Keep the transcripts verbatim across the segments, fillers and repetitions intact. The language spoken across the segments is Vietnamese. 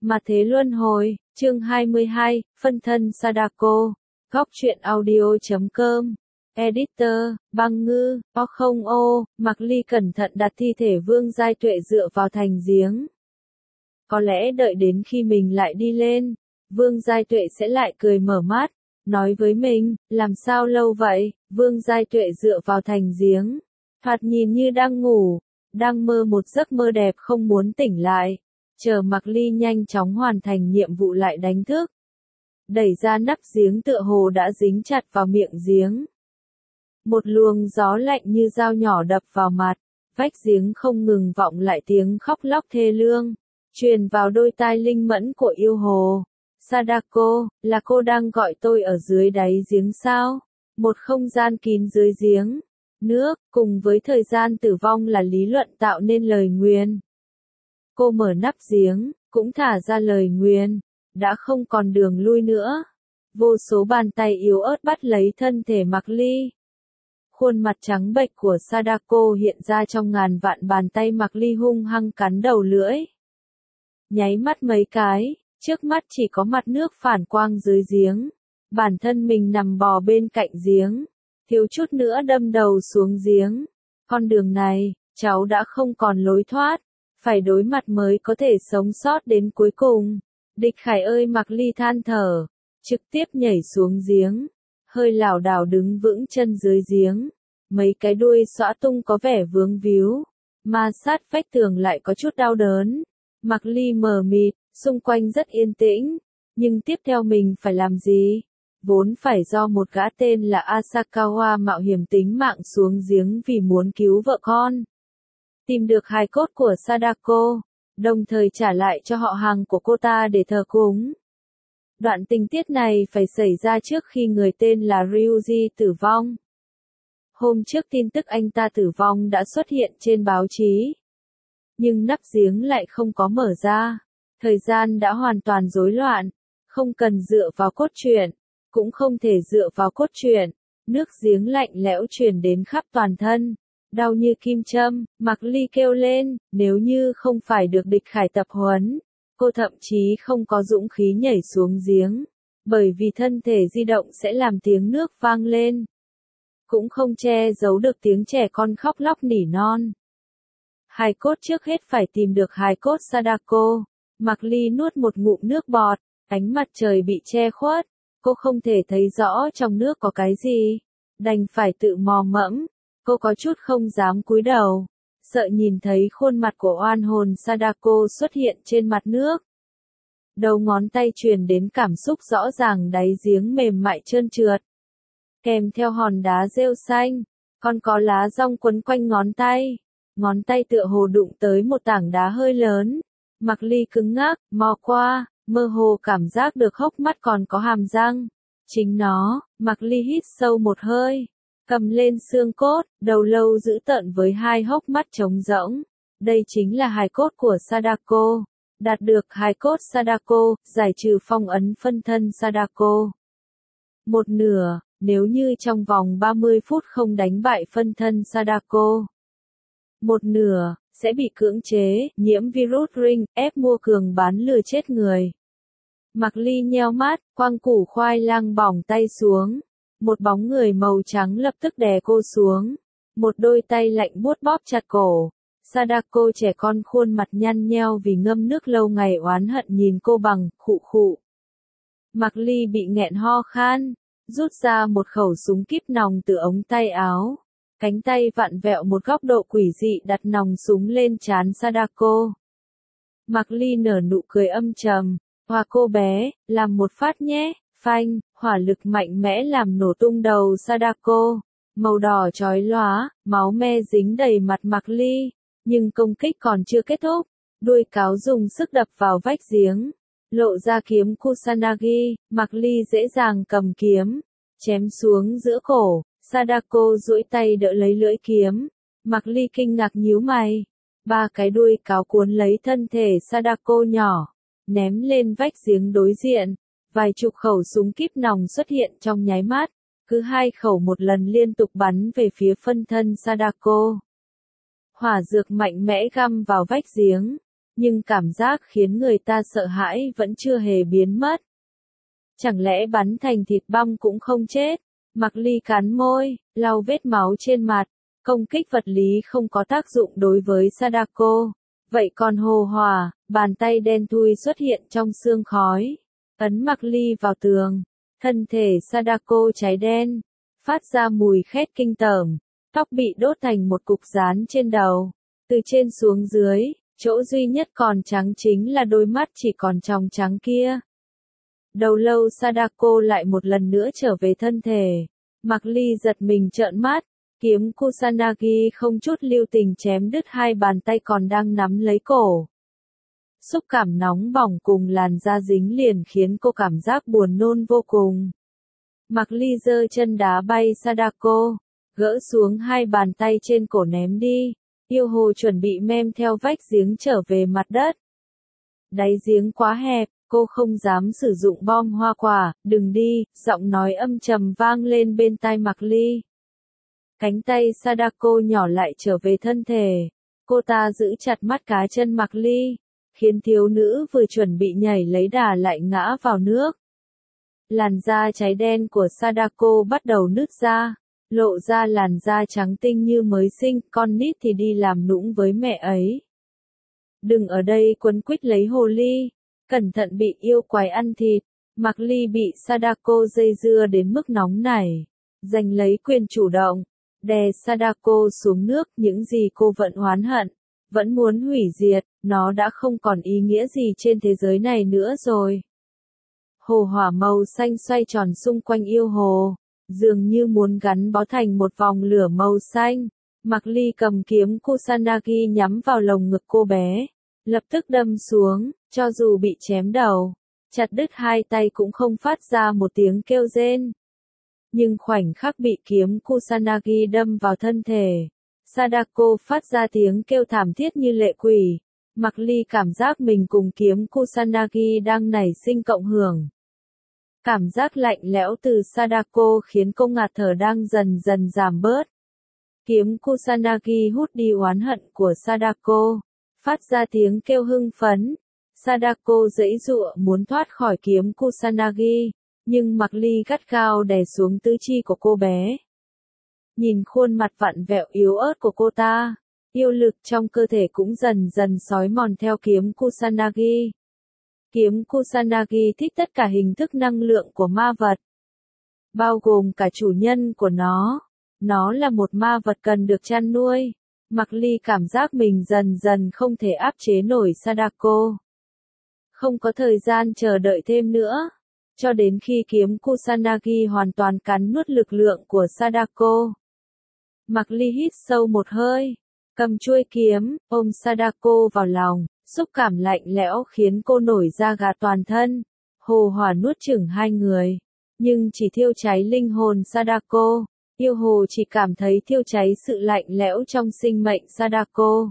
Mà thế luân hồi, chương hai mươi hai, phân thân Sadako, góc truyện audio chấm com, editor, băng ngư, o không ô, Mạc Ly cẩn thận đặt thi thể Vương Giai Tuệ dựa vào thành giếng. Có lẽ đợi đến khi mình lại đi lên, Vương Giai Tuệ sẽ lại cười mở mắt, nói với mình, làm sao lâu vậy, Vương Giai Tuệ dựa vào thành giếng, thoạt nhìn như đang ngủ, đang mơ một giấc mơ đẹp không muốn tỉnh lại. Chờ Mạc Ly nhanh chóng hoàn thành nhiệm vụ lại đánh thức. Đẩy ra nắp giếng tựa hồ đã dính chặt vào miệng giếng. Một luồng gió lạnh như dao nhỏ đập vào mặt, vách giếng không ngừng vọng lại tiếng khóc lóc thê lương, truyền vào đôi tai linh mẫn của yêu hồ. Sadako, là cô đang gọi tôi ở dưới đáy giếng sao? Một không gian kín dưới giếng. Nước, cùng với thời gian tử vong là lý luận tạo nên lời nguyền. Cô mở nắp giếng, cũng thả ra lời nguyền, đã không còn đường lui nữa. Vô số bàn tay yếu ớt bắt lấy thân thể Mạc Ly. Khuôn mặt trắng bệch của Sadako hiện ra trong ngàn vạn bàn tay Mạc Ly hung hăng cắn đầu lưỡi. Nháy mắt mấy cái, trước mắt chỉ có mặt nước phản quang dưới giếng. Bản thân mình nằm bò bên cạnh giếng, thiếu chút nữa đâm đầu xuống giếng. Con đường này, cháu đã không còn lối thoát. Phải đối mặt mới có thể sống sót đến cuối cùng. Địch Khải ơi, Mạc Ly than thở, trực tiếp nhảy xuống giếng, hơi lảo đảo đứng vững chân dưới giếng, mấy cái đuôi xõa tung có vẻ vướng víu, ma sát vách tường lại có chút đau đớn. Mạc Ly mờ mịt, xung quanh rất yên tĩnh, nhưng tiếp theo mình phải làm gì? Vốn phải do một gã tên là Asakawa mạo hiểm tính mạng xuống giếng vì muốn cứu vợ con. Tìm được hài cốt của Sadako, đồng thời trả lại cho họ hàng của cô ta để thờ cúng. Đoạn tình tiết này phải xảy ra trước khi người tên là Ryuji tử vong. Hôm trước tin tức anh ta tử vong đã xuất hiện trên báo chí. Nhưng nắp giếng lại không có mở ra. Thời gian đã hoàn toàn rối loạn. Không cần dựa vào cốt truyện, cũng không thể dựa vào cốt truyện. Nước giếng lạnh lẽo truyền đến khắp toàn thân. Đau như kim châm, Mạc Ly kêu lên, nếu như không phải được Địch Khải tập huấn, cô thậm chí không có dũng khí nhảy xuống giếng, bởi vì thân thể di động sẽ làm tiếng nước vang lên. Cũng không che giấu được tiếng trẻ con khóc lóc nỉ non. Hài cốt trước hết phải tìm được hài cốt Sadako. Mạc Ly nuốt một ngụm nước bọt, ánh mặt trời bị che khuất, cô không thể thấy rõ trong nước có cái gì, đành phải tự mò mẫm. Cô có chút không dám cúi đầu, sợ nhìn thấy khuôn mặt của oan hồn Sadako xuất hiện trên mặt nước. Đầu ngón tay truyền đến cảm xúc rõ ràng đáy giếng mềm mại trơn trượt. Kèm theo hòn đá rêu xanh, còn có lá rong quấn quanh ngón tay. Ngón tay tựa hồ đụng tới một tảng đá hơi lớn. Mạc Ly cứng ngắc, mò qua, mơ hồ cảm giác được hốc mắt còn có hàm răng. Chính nó, Mạc Ly hít sâu một hơi. Cầm lên xương cốt, đầu lâu giữ tợn với hai hốc mắt trống rỗng. Đây chính là hài cốt của Sadako. Đạt được hài cốt Sadako, giải trừ phong ấn phân thân Sadako. Một nửa, nếu như trong vòng ba mươi phút không đánh bại phân thân Sadako. Một nửa, sẽ bị cưỡng chế, nhiễm virus ring, ép mua cường bán lừa chết người. Mạc Ly nheo mắt, quăng củ khoai lang bỏng tay xuống. Một bóng người màu trắng lập tức đè cô xuống. Một đôi tay lạnh buốt bóp chặt cổ. Sadako trẻ con khuôn mặt nhăn nheo vì ngâm nước lâu ngày oán hận nhìn cô bằng, khụ khụ. Mạc Ly bị nghẹn ho khan, rút ra một khẩu súng kíp nòng từ ống tay áo. Cánh tay vặn vẹo một góc độ quỷ dị đặt nòng súng lên trán Sadako. Mạc Ly nở nụ cười âm trầm. Hòa cô bé, làm một phát nhé. Phanh, hỏa lực mạnh mẽ làm nổ tung đầu Sadako. Màu đỏ chói lóa, máu me dính đầy mặt Mạc Ly. Nhưng công kích còn chưa kết thúc. Đuôi cáo dùng sức đập vào vách giếng. Lộ ra kiếm Kusanagi, Mạc Ly dễ dàng cầm kiếm. Chém xuống giữa cổ. Sadako duỗi tay đỡ lấy lưỡi kiếm. Mạc Ly kinh ngạc nhíu mày. Ba cái đuôi cáo cuốn lấy thân thể Sadako nhỏ. Ném lên vách giếng đối diện. Vài chục khẩu súng kíp nòng xuất hiện trong nháy mắt, cứ hai khẩu một lần liên tục bắn về phía phân thân Sadako. Hỏa dược mạnh mẽ găm vào vách giếng, nhưng cảm giác khiến người ta sợ hãi vẫn chưa hề biến mất. Chẳng lẽ bắn thành thịt băm cũng không chết? Mạc Ly cắn môi, lau vết máu trên mặt. Công kích vật lý không có tác dụng đối với Sadako. Vậy còn hồ hỏa, bàn tay đen thui xuất hiện trong sương khói. Ấn Mạc Ly vào tường. Thân thể Sadako cháy đen. Phát ra mùi khét kinh tởm. Tóc bị đốt thành một cục rán trên đầu. Từ trên xuống dưới, chỗ duy nhất còn trắng chính là đôi mắt chỉ còn tròng trắng kia. Đầu lâu Sadako lại một lần nữa trở về thân thể. Mạc Ly giật mình trợn mắt. Kiếm Kusanagi không chút lưu tình chém đứt hai bàn tay còn đang nắm lấy cổ. Xúc cảm nóng bỏng cùng làn da dính liền khiến cô cảm giác buồn nôn vô cùng. Mạc Ly giơ chân đá bay Sadako, gỡ xuống hai bàn tay trên cổ ném đi. Yêu hồ chuẩn bị mem theo vách giếng trở về mặt đất. Đáy giếng quá hẹp, cô không dám sử dụng bom hoa quả, đừng đi, giọng nói âm trầm vang lên bên tai Mạc Ly. Cánh tay Sadako nhỏ lại trở về thân thể. Cô ta giữ chặt mắt cá chân Mạc Ly, khiến thiếu nữ vừa chuẩn bị nhảy lấy đà lại ngã vào nước. Làn da cháy đen của Sadako bắt đầu nứt ra, lộ ra làn da trắng tinh như mới sinh, con nít thì đi làm nũng với mẹ ấy. Đừng ở đây quấn quýt lấy hồ ly, cẩn thận bị yêu quái ăn thịt. Mạc Ly bị Sadako dây dưa đến mức nóng nảy, giành lấy quyền chủ động, đè Sadako xuống nước. Những gì cô vẫn oán hận, vẫn muốn hủy diệt, nó đã không còn ý nghĩa gì trên thế giới này nữa rồi. Hồ hỏa màu xanh xoay tròn xung quanh yêu hồ, dường như muốn gắn bó thành một vòng lửa màu xanh. Mạc Ly cầm kiếm Kusanagi nhắm vào lồng ngực cô bé, lập tức đâm xuống, cho dù bị chém đầu, chặt đứt hai tay cũng không phát ra một tiếng kêu rên. Nhưng khoảnh khắc bị kiếm Kusanagi đâm vào thân thể, Sadako phát ra tiếng kêu thảm thiết như lệ quỷ. Mạc Ly cảm giác mình cùng kiếm Kusanagi đang nảy sinh cộng hưởng. Cảm giác lạnh lẽo từ Sadako khiến cô ngạt thở đang dần dần giảm bớt. Kiếm Kusanagi hút đi oán hận của Sadako, phát ra tiếng kêu hưng phấn. Sadako giãy giụa muốn thoát khỏi kiếm Kusanagi, nhưng Mạc Ly gắt gao đè xuống tứ chi của cô bé. Nhìn khuôn mặt vặn vẹo yếu ớt của cô ta, yêu lực trong cơ thể cũng dần dần xói mòn theo kiếm Kusanagi. Kiếm Kusanagi thích tất cả hình thức năng lượng của ma vật, bao gồm cả chủ nhân của nó. Nó là một ma vật cần được chăn nuôi. Mạc Ly cảm giác mình dần dần không thể áp chế nổi Sadako. Không có thời gian chờ đợi thêm nữa, cho đến khi kiếm Kusanagi hoàn toàn cắn nuốt lực lượng của Sadako. Mạc Ly hít sâu một hơi, cầm chuôi kiếm, ôm Sadako vào lòng, xúc cảm lạnh lẽo khiến cô nổi da gà toàn thân. Hồ hỏa nuốt chửng hai người, nhưng chỉ thiêu cháy linh hồn Sadako. Yêu hồ chỉ cảm thấy thiêu cháy sự lạnh lẽo trong sinh mệnh Sadako.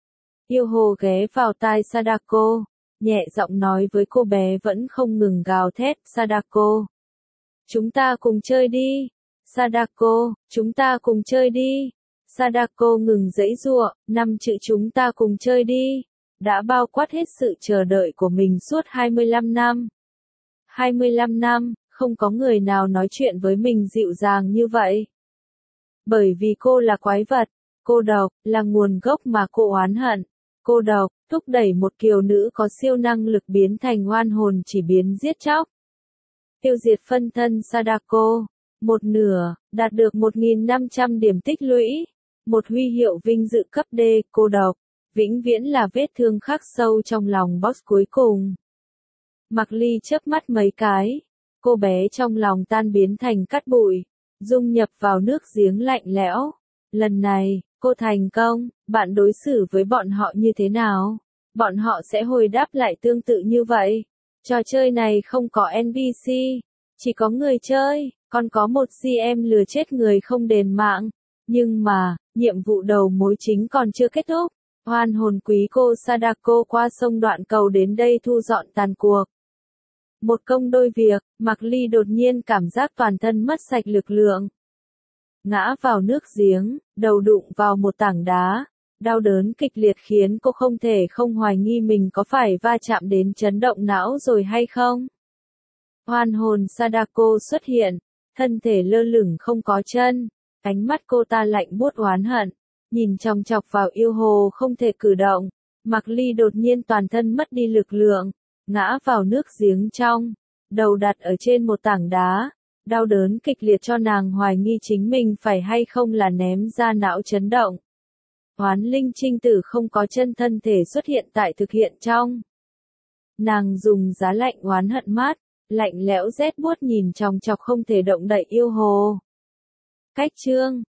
Yêu hồ ghé vào tai Sadako, nhẹ giọng nói với cô bé vẫn không ngừng gào thét, Sadako. Chúng ta cùng chơi đi. Sadako, chúng ta cùng chơi đi. Sadako ngừng giãy giụa, năm chữ chúng ta cùng chơi đi đã bao quát hết sự chờ đợi của mình suốt hai mươi lăm năm. hai mươi lăm năm, không có người nào nói chuyện với mình dịu dàng như vậy. Bởi vì cô là quái vật, cô độc, là nguồn gốc mà cô oán hận. Cô độc, thúc đẩy một kiều nữ có siêu năng lực biến thành oan hồn chỉ biến giết chóc. Tiêu diệt phân thân Sadako, một nửa, đạt được một nghìn năm trăm điểm tích lũy. Một huy hiệu vinh dự cấp D, cô độc, vĩnh viễn là vết thương khắc sâu trong lòng boss cuối cùng. Mạc Ly chớp mắt mấy cái, cô bé trong lòng tan biến thành cát bụi, dung nhập vào nước giếng lạnh lẽo. Lần này, cô thành công, bạn đối xử với bọn họ như thế nào? Bọn họ sẽ hồi đáp lại tương tự như vậy. Trò chơi này không có en pê xê, chỉ có người chơi, còn có một xê em lừa chết người không đền mạng. Nhưng mà, nhiệm vụ đầu mối chính còn chưa kết thúc. Oan hồn quý cô Sadako qua sông đoạn cầu đến đây thu dọn tàn cuộc. Một công đôi việc, Mạc Ly đột nhiên cảm giác toàn thân mất sạch lực lượng. Ngã vào nước giếng, đầu đụng vào một tảng đá, Đau đớn kịch liệt khiến cô không thể không hoài nghi mình có phải va chạm đến chấn động não rồi hay không. Oan hồn Sadako xuất hiện, thân thể lơ lửng không có chân, ánh mắt cô ta lạnh buốt oán hận, nhìn chòng chọc vào yêu hồ không thể cử động. Mạc Ly đột nhiên toàn thân mất đi lực lượng, ngã vào nước giếng trong, đầu đặt ở trên một tảng đá, đau đớn kịch liệt cho nàng hoài nghi chính mình phải hay không là ném ra não chấn động. Oán linh trinh tử không có chân thân thể xuất hiện tại thực hiện trong. Nàng dùng giá lạnh oán hận mát, lạnh lẽo rét buốt nhìn chòng chọc không thể động đậy yêu hồ. Cách chương